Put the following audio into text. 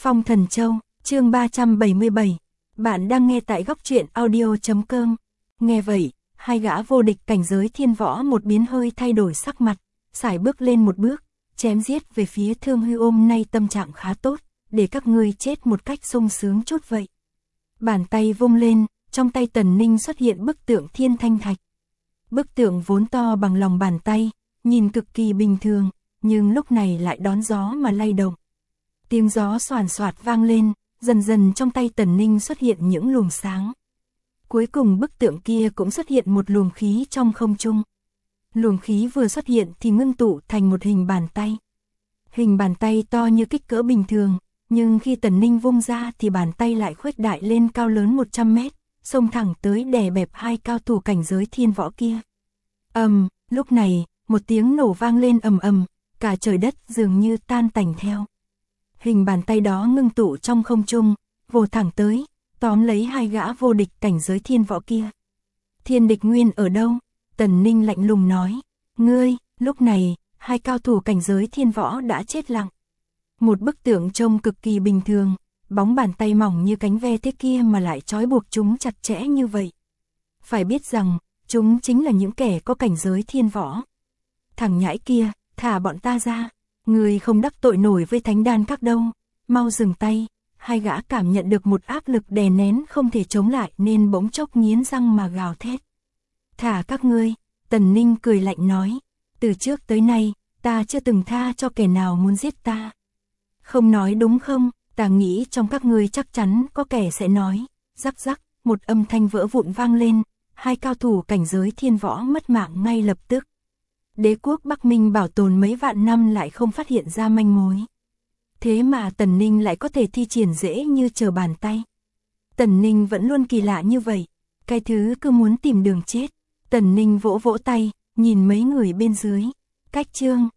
Phong Thần Châu, chương 377. Bạn đang nghe tại góc truyện audio.com. Nghe vậy, hai gã vô địch cảnh giới thiên võ một biến hơi thay đổi sắc mặt, sải bước lên một bước, chém giết về phía Thương Hư. Hôm nay tâm trạng khá tốt, để các ngươi chết một cách sung sướng chút vậy. Bàn tay vung lên, trong tay Tần Ninh xuất hiện bức tượng thiên thanh thạch. Bức tượng vốn to bằng lòng bàn tay, nhìn cực kỳ bình thường, nhưng lúc này lại đón gió mà lay động. Tiếng gió xoàn xoạt vang lên, dần dần trong tay Tần Ninh xuất hiện những luồng sáng. Cuối cùng bức tượng kia cũng xuất hiện một luồng khí trong không trung. Luồng khí vừa xuất hiện thì ngưng tụ thành một hình bàn tay. Hình bàn tay to như kích cỡ bình thường, nhưng khi Tần Ninh vung ra thì bàn tay lại khuếch đại lên cao lớn 100 mét, xông thẳng tới đè bẹp hai cao thủ cảnh giới thiên võ kia. Lúc này, một tiếng nổ vang lên ầm ầm, cả trời đất dường như tan tành theo. Hình bàn tay đó ngưng tụ trong không trung, vồ thẳng tới, tóm lấy hai gã vô địch cảnh giới thiên võ kia. Thiên Địch Nguyên ở đâu? Tần Ninh lạnh lùng nói. Ngươi, lúc này, hai cao thủ cảnh giới thiên võ đã chết lặng. Một bức tượng trông cực kỳ bình thường, bóng bàn tay mỏng như cánh ve thế kia mà lại trói buộc chúng chặt chẽ như vậy. Phải biết rằng, chúng chính là những kẻ có cảnh giới thiên võ. Thằng nhãi kia, thả bọn ta ra, người không đắc tội nổi với thánh đan các đâu, mau dừng tay. Hai gã cảm nhận được một áp lực đè nén không thể chống lại nên bỗng chốc nghiến răng mà gào thét. Thả các ngươi, Tần Ninh cười lạnh nói, từ trước tới nay, ta chưa từng tha cho kẻ nào muốn giết ta. Không nói đúng không, ta nghĩ trong các ngươi chắc chắn có kẻ sẽ nói. Rắc rắc, một âm thanh vỡ vụn vang lên, hai cao thủ cảnh giới thiên võ mất mạng ngay lập tức. Đế quốc Bắc Minh bảo tồn mấy vạn năm lại không phát hiện ra manh mối. Thế mà Tần Ninh lại có thể thi triển dễ như trở bàn tay. Tần Ninh vẫn luôn kỳ lạ như vậy, cái thứ cứ muốn tìm đường chết. Tần Ninh vỗ vỗ tay, nhìn mấy người bên dưới. Cách chương,